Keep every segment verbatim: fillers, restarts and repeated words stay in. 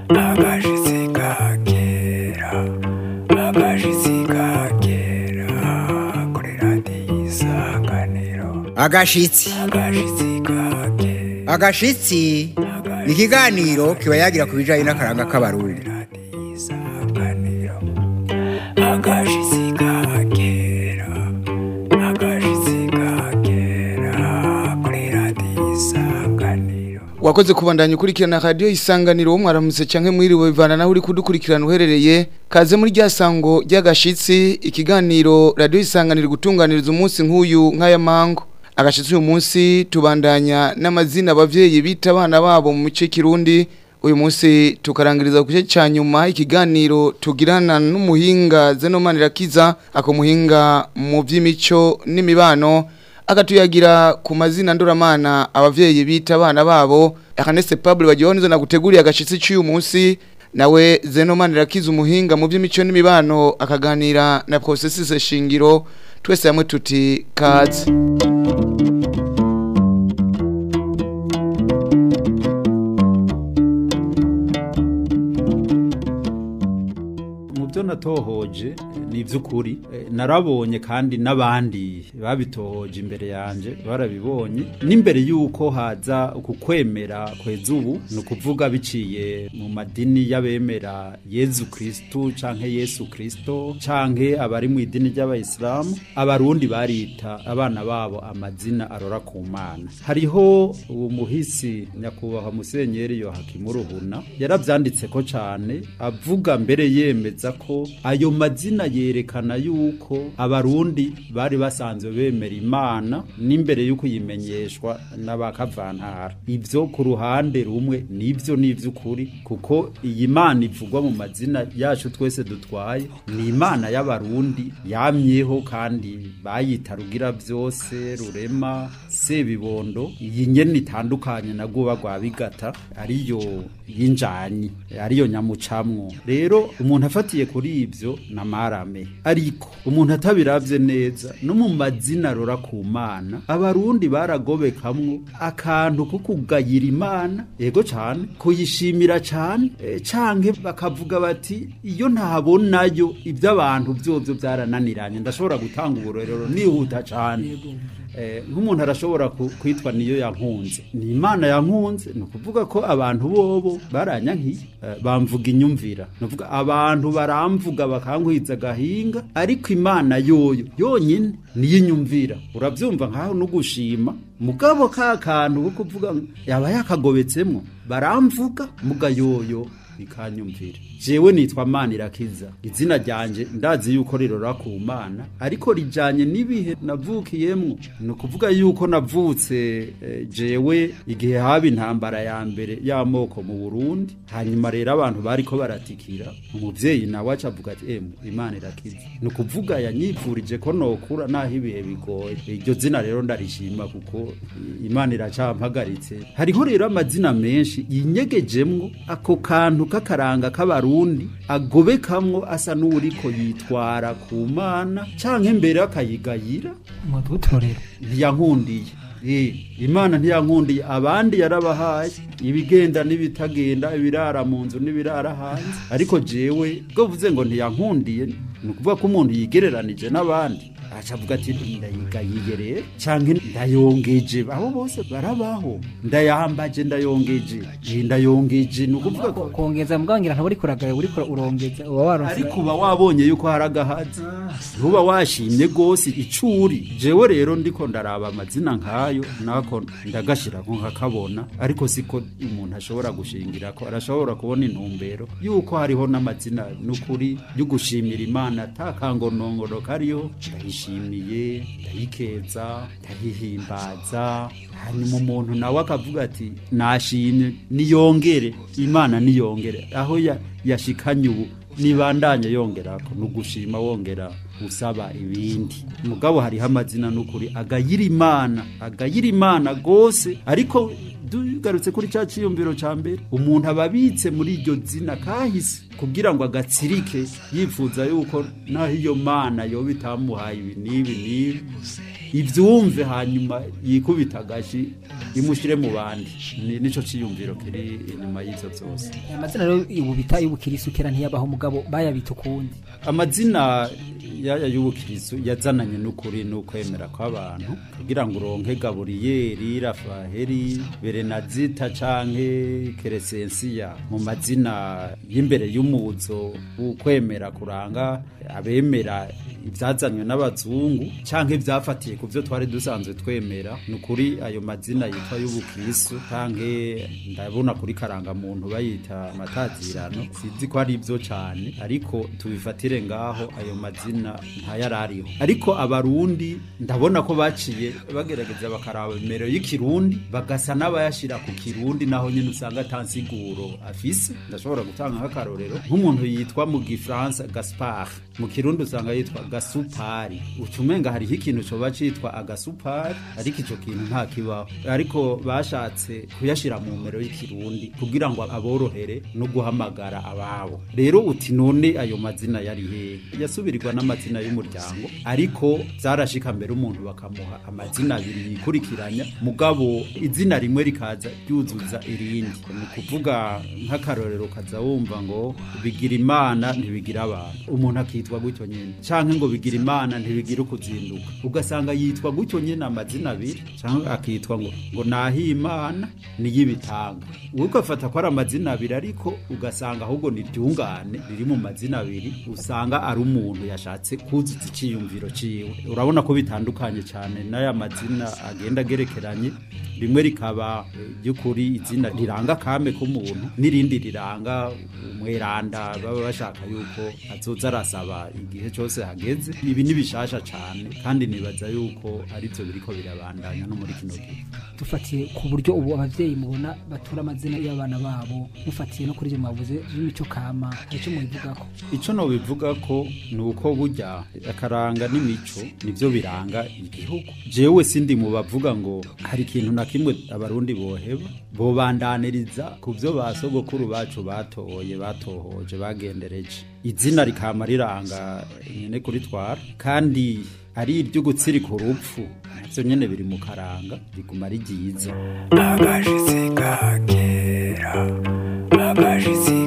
agashitsi kagera agashitsi kagera kuri radiyo isanganiro agashitsi agashitsi kagera agashitsi ni ikiganiro kiba yagira ku bijanye n'akaranga k'abarundi. radiyo isanganiro agashitsi kagera agashitsi kagera kuri radiyo isanganiro. Wakoze kubandanya ukurikirana radio isanganiro wo mwaramutse canke mwiriwe bivana naho uri kudukurikirana uherereye kaze muri rya sango ry'agashitsi ikiganiro radio isanganiro gutunganiriza umunsi nk'uyu nk'aya mango. Agashitsi uyu munsi tubandanya n'amazina abavyeyi bita abana babo mu mice kirundi. Uyu munsi tukarangiriza ku gice ca nyuma ikiganiro tugirana n'umuhinga Zenomanirakiza ako muhinga mu vy'imico n'imibano akatuyagira ku mazina ndoramana abavyeyi bita abana babo. Ernest Pablo bagihonizo na guteguriya agashitsi cy'uyu munsi nawe Zenomanirakiza umuhinga mu vy'imico n'imibano akaganira na Processus Shingiro twese hamwe tuti kaze. natohoje ni ivy'ukuri narabonye kandi nabandi babitohoje imbere yanje barabibonye n'imbere yuko haza ukukwemera kwezubu no kuvuga biciye mu madini y'abemera Yesu Kristo canke Yesu Kristo canke abari mu idini ry'abayisilamu abarundi barita abana babo amazina arora ku Mana. Hariho uwo muhisi nyakubahwa Musenyeri Yohakimu Ruhuna yaravyanditse ko cane avuga mbere yemeza ko ayo mazina yerekana yuko abarundi bari basanzwe bemera Imana n'imbere yuko yimenyeshwa n'abakavantara. Ivyo ku ruhande rumwe nivyo nivy'ukuri kuko iyi Mana ivugwa mu mazina yacu twese dutwaye ni Imana y'abarundi yamyeho kandi bayita rugira byose rurema sebibondo. Iyi nyene itandukanye na guba gwa bigata ariyo yinjanye ariyo nyamucamwo. Rero umuntu afatiye kuri ivyo namarame ariko umuntu atabiravye neza no mu mazina rora ku Mana abarundi baragobekamwo akantu ko kugayira Imana yego cyane kuyishimira cyane e, canke bakavuga bati iyo ntabonayo ivyo abantu byovyo byarananiranye. Ndashobora gutanga uburorero nihuta cyane eh nk'umuntu arashobora kwitwa niyo yankunze ni Imana yankunze no kuvuga ko abantu bobo baranyankiye eh, bamvuga inyumvira no kuvuga abantu baramvuga bakankwiza gahinga ariko Imana yoyo yonyine niyo inyumvira. Uravyumva nkaho no gushima mugabo ka kantu ko kuvuga yaba yakagobetsemo baramvuga muga yoyo bikanyumvira. Jewe nitwa Manirakiza izina ryanje ndazi yuko rirora ku Mana ariko rijanye nibihe navukiyemwo no kuvuga yuko navutse e, jewe igihe haba intambara ya mbere y'amoko mu Burundi hanyuma rero abantu bariko baratikira umuvyeyi nawe acavuga ati em Imana irakiza no kuvuga yanyivurije ko nokura naho ibihe bigoye. Iryo zina rero ndarishima kuko Imana iracampagaritse. Hariho rero amazina menshi yinyegejemwo ako kantu kakaranga k'abarundi agobekamwo asa n'uriko yitwara ku Mana canke mbere akayigayira mu dutorero ntiyankundiye. Eh Imana ntiyankundiye abandi yarabahaye ibigenda nibitagenda ibirara mu nzu nibirara hanze ariko jewe bwo vuze ngo ntiyankundiye no kuvuga ko umuntu yigereranije n'abandi acavuga ati ndayigayiye rero canke ndayongeje abo bose barabaho ndayambaje ndayongeje ndayongeje no kuvuga ko kongeza mwangira ntabwo uri kuragaye uri urongeza uba waronse ariko uba wabonye yuko haragahazi ntuba washimye gose icuri. Jewe rero ndiko ndaraba amazina nkayo nako ndagashira ko nkakabona ariko siko umuntu ashobora gushingira ko arashobora kubona intumbero yuko hariho n'amazina n'ukuri yo gushimira Imana atakangonongoro kariyo ndayishimiye ndayikeza ndayihimbaza. Hanyuma umuntu nawe akavuga ati nashimye niyongere Imana niyongere aho ya, yashikanye ubu nibandanye yongerako nugushima wongera usaba ibindi. Mugabo hari amazina n'ukuri agayira Imana agayira Imana gose ariko dugarutse kuri cya ciyumviro ca mbere umuntu ababitse muri iryo zina kahise kugira ngo agatsirike yifuza yuko naho iyo Mana yo bitamuhaye ibi nibi nibi ivyumve hanyuma yikubita gashi imushire mu bandi nico ciyumviro kiri inyuma y'izo zose. Amazina rero ubita y'ubukirisu kera ntiyabaho mugabo bayabita ukundi. Amazina yaya y'ubukirisu yazananye n'ukuri n'ukwemera kw'abantu kugira ngo uronke Gaburiyeri, Rafaheri, Berenazita canke Keresensiya mu mazina y'imbere y'umuzo ukwemera kuranga abemera ivyazanywe n'abazungu canke ivyafatiye kuvyo twari dusanzwe twemera n'ukuri ayo mazina yitwa y'ubukristo canke ndabona kuri karanga muntu bayita amatazirano sizi ko ari ivyo cane ariko tubifatire ngaho ayo mazina ntayarariho ariko abarundi ndabona ko baciye bagerageza bakaraba imero y'ikirundi bagasa n'abayashira ku kirundi naho nyine usanga tansiguro afise ndashobora gutanga nk'akarorero nk'umuntu yitwa mu Gifaransa Gaspard mu kirundi usanga yitwa Gasupari ucumenga hari ikintu cyo bacitwa agasupari ariko ico kintu nta kibaho ariko bashatse kuyashira mu mero y'ikirundi kugira ngo aborohere no guhamagara ababo rero uti none ayo mazina yari he yasubirirwa n'amazina y'umuryango ariko zarashika mbere umuntu bakamuha amazina abiri yikurikiranya mugabo izina rimwe rikaza ryuzuza irindi ni kuvuga nk'akarorero kaza wumva ngo bigira imana ntibigira abantu umuntu akitwa gutyo nyene canke ngo bigira imana ntibigira ukuzinduka ugasanga yitwa gutyo nyene amazina abiri canke akitwa ngo ngo nahi imana ni y'ibitanga ukafata ko ari amazina abiri ariko ugasanga ahubwo ni ryungane riri mu mazina abiri usanga ari umuntu yashatse kuzuza iciyumviro ciwe urabona ko bitandukanye cyane n'aya mazina agenda gerekeranye rimwe rikaba by'ukuri izina riranga kame k'umuntu n'irindi riranga umweranda baba bashaka yuko azoza arasaba igihe cyose hageze ibi nibishasha cyane kandi nibaza yuko ari byo biriko birabandanya no muri kino gihe dufatiye ku buryo ubu abavyeyi mubona batura amazina y'abana babo mufatiye no kuri je mwavuze y'imico kama ico mubivuga ko ico no bivuga ko nuko burya akaranga n'imico nivyo biranga igihugu jewe sindi mu bavuga ngo hari ikintu na kimwe abarundi boheba bobandaniriza ku byo basogokuru bacu batoye batohoje bagendereje izina rikama riranga nyene kuri twara kandi ari iryo gutsirika urupfu navyo nyene biri mu karanga riguma rigize agashitsi kakera agashitsi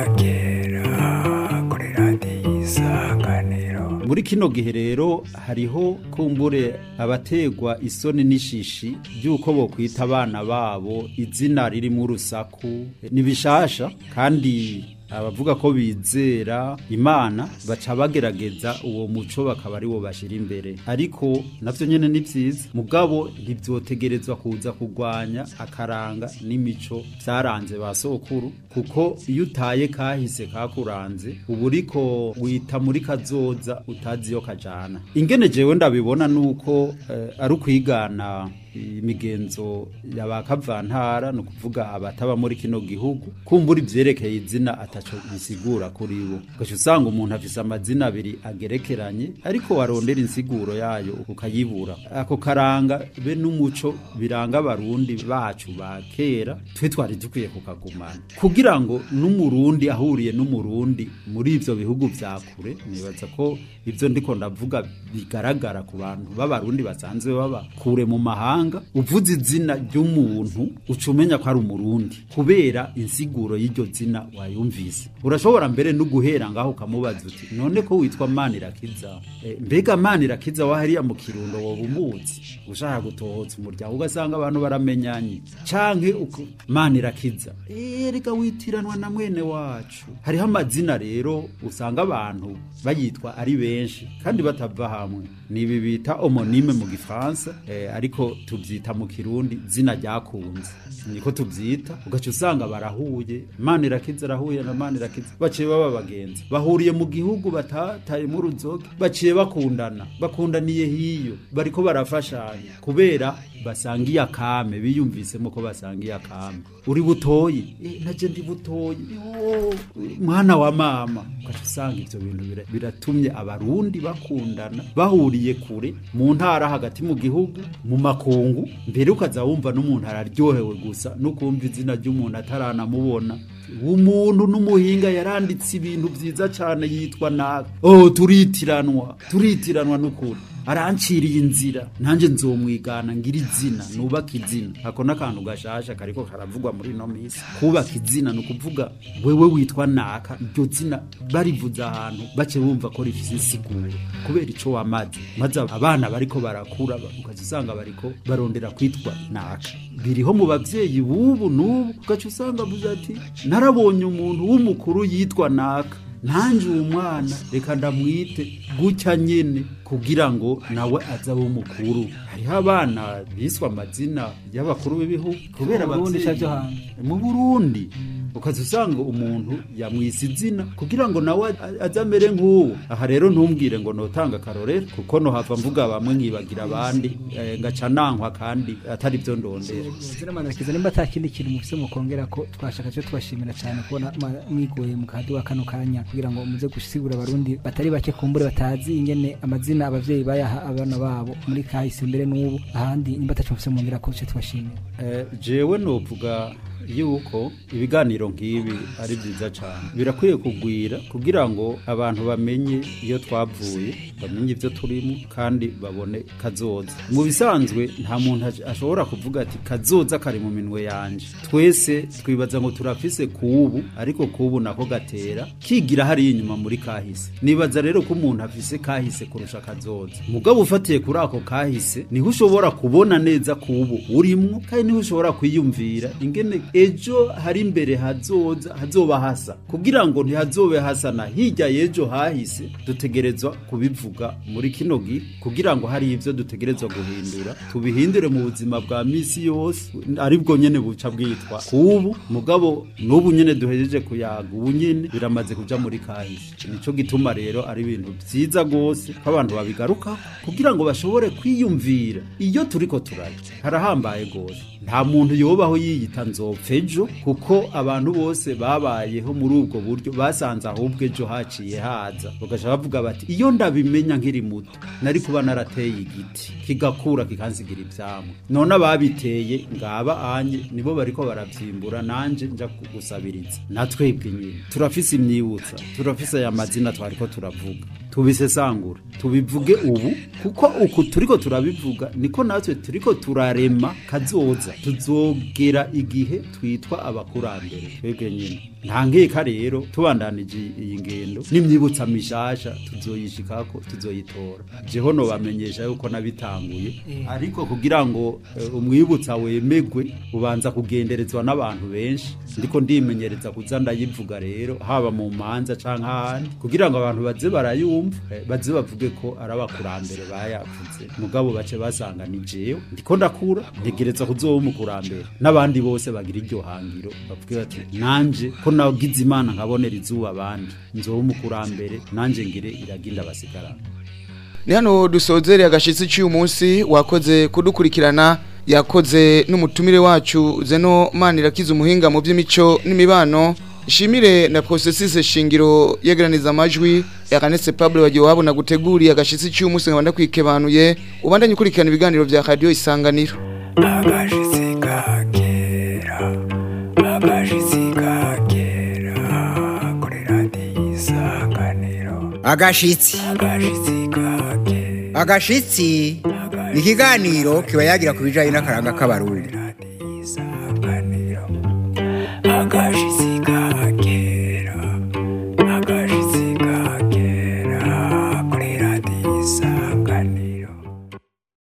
kakera kuri radiyo Isanganiro. Muri kino gihe rero hariho kumbure abategwa isoni n'ishishi byuko bo kwita abana babo izina riri mu rusaku nibishasha kandi abavuga ko bizera Imana baca bagerageza uwo muco bakaba ari wo bashira imbere ariko navyo nyene ni vyiza mugabo ntibyotegerezwa kuza kugwanya akaranga n'imico byaranze basokuru kuko iyo utaye kahise kakuranze uburiko wita muri kazoza utazi yo kajana ingene jewe ndabibona nuko eh, ari kwigana imigenzo y'abakavantara no kuvuga abataba muri kino gihugu kumbura ivyerekeye izina ataco bisigura kuri bo gacho usanga umuntu afise amazina abiri agerekeranye ariko warondera insiguro yayo ukayibura ako karanga be n'umuco biranga abarundi bacu bakera twe twari dukwiye kukagumana kugira ngo n'umurundi ahuriye n'umurundi muri ivyo bihugu vyakure nibaza ko ivyo ndiko ndavuga bigaragara ku bantu b'abarundi basanzwe baba kure mu mahanga uvuze izina ry'umuntu ucumenya ko ari umurundi kubera insiguro y'iryo zina wayumvise urashobora mbere no guhera ngaho ukamubaza uti none ko witwa Manirakiza e, mbega Manirakiza wahariya mu Kirundo wowe umuzi ushaka gutohotsa umuryango ugasanga abantu baramenyanye canke Manirakiza erega witiranwa na mwene wacu hariho amazina rero usanga abantu bayitwa ari benshi kandi batava hamwe nibi bita homonime mu Gifaransa eh, ariko tubyita mu Kirundi zina ryakunze niko tubyita ugaca usanga barahuye Manirakiza arahuye na Manirakiza baciye baba bagenzi bahuriye mu gihugu batataye mu ruzoga baciye bakundana bakundaniye hiyo bariko barafashanya kubera basangiye akame biyumvisemo ko basangiye akame uri butoyi eh, naje ndi butoyi yo mwana wa mama ugaca usanga ivyo bintu biratumye abarundi bakundana bahuriye kure mu ntara hagati mu gihugu mu makungu mbere ukaza wumva n'umuntu araryohewe gusa no kumva izina ry'umuntu ataranamubona umuntu n'umuhinga yaranditse ibintu byiza cyane yitwa nabi oh turitiranwa turitiranwa n'ukuri aranciriye inzira nanje nzomwigana ngira izina nubaka izina ako nakantu gashasha kariko karavugwa muri no misi kubaka izina no kuvuga wewe witwa naka iryo zina barivuza ahantu bace bumva ko rifise insiguro kubera ico wamaze maze abana bariko barakura ukazisanga bariko barondera kwitwa naka biriho mu bavyeyi bubu nubu ugaca usanga buza ati narabonye umuntu w'umukuru yitwa naka nanje umwana reka ndamwite gutya nyene kugira ngo nawe azabe umukuru hariho abana biswa amazina y'abakuru b'ibihugu kubera abavyeyi mu Burundi ukaza usanga umuntu yamwise izina kugira ngo nawe azamere nk'uwo aha rero ntumbwire ngo notanga karorero kuko no hava mvuga bamwe nkibagira abandi e, ngaca nankwa kandi atari byo ndondera ziramanarikiza nimba atakindi kintu mufise mu kongera ko twashaka cyo tubashimira cyane kubona mwigoye mu kadi wa kano kanya kugira ngo muze gusigura abarundi batari bake kumbure batazi ingene amazina abavyeyi bayaha abana babo muri kahise mbere n'ubu ahandi nimba atacu mufise mu ngira ko cyo tubashimira eh jewe novuga yuko ibiganiro nk'ibi ari byiza cyane birakwiye kugwira kugira ngo abantu bamenye iyo twavuye bamenye ibyo turimo kandi babone kazoza mu bisanzwe nta muntu ashobora kuvuga ati kazoza kari mu minwe yanje twese twibaza ngo turafise kubu ariko kubu nako gatera kigira hari inyuma muri kahise nibaza rero ko umuntu afise kahise kurusha kazoza mugabo ufatiye kuri ako kahise niho ushobora kubona neza kubu urimo kandi niho ushobora kwiyumvira ingene ejo hari imbere hazoza hazoba hasa kugira ngo ntihazobe hasana hirya yejo hahise dutegerezwa kubivuga muri kino gihe kugira ngo hari ivyo dutegerezwa guhindura tubihindure mu buzima bwa misi yose aribwo nyene buca bwitwa kubu mugabo n'ubu nyene duhejeje kuyaga ubu nyene biramaze kuja muri kahise nico gituma rero ari ibintu vyiza gose ko abantu babigaruka kugira ngo bashobore kwiyumvira iyo turiko turaje harahambaye gose nta muntu yobaho yiyita nzopfejo kuko abantu bose babayeho muri ubwo buryo basanze ahubwo ejo haciye haza bagaca bavuga bati iyo ndabimenya nkiri muto nari kuba narateye igiti kigakura kikansigira ivyamwe none ababiteye ngaba anye nibo bariko baravyimbura nanje nja kugusabiriza natwebwe nyine turafise imyibutsa turafise aya mazina twariko turavuga tubisesangura tubivuge ubu kuko uku turiko turabivuga niko natwe turiko turarema kazoza tuzogera igihe twitwa abakurambere twebwe nyine nta nkeka rero tubandanije iyi ngendo n'imyibutsa mishasha tuzoyishikako tuzoyitora jeho no bamenyesha yuko nabitanguye ariko kugira ngo uh, umwibutsa wemegwe ubanza kugenderezwa n'abantu benshi ndiko ndimenyereza kuza ndayivuga rero haba mu manza canke ahandi kugira ngo abantu baze barayumva eh, baze bavuge ko ari abakurambere bayavuze mugabo bace basanga ni jewe ndiko ndakura ntegereza kuzoba umukurambere n'abandi bose bagira iryo hangiro bavuge bati nanje ko nagize imana nkabonera izuba abandi nzoba umukurambere nanje ngire iraginda basigarana. Ni hano dusozere agashitsi cy'uyu munsi wakoze kudukurikirana yakoze n'umutumire wacu Zeno Manirakiza umuhinga mu by'imico n'imibano ishimire na processus shingiro yegeraniza amajwi yakanetse Pablo wagiye wabona guteguriye agashitsi cy'uyu munsi nkabanda kwikebanuye ubandanye ukurikirana ibiganiro bya Radio Isanganiro. Agashitsi kagera agashitsi kagera kuri Radio Isanganiro. Agashitsi Agashitsi kagera agashitsi ni ikiganiro kiba yagira ku bijanye n'akaranga k'abarundi.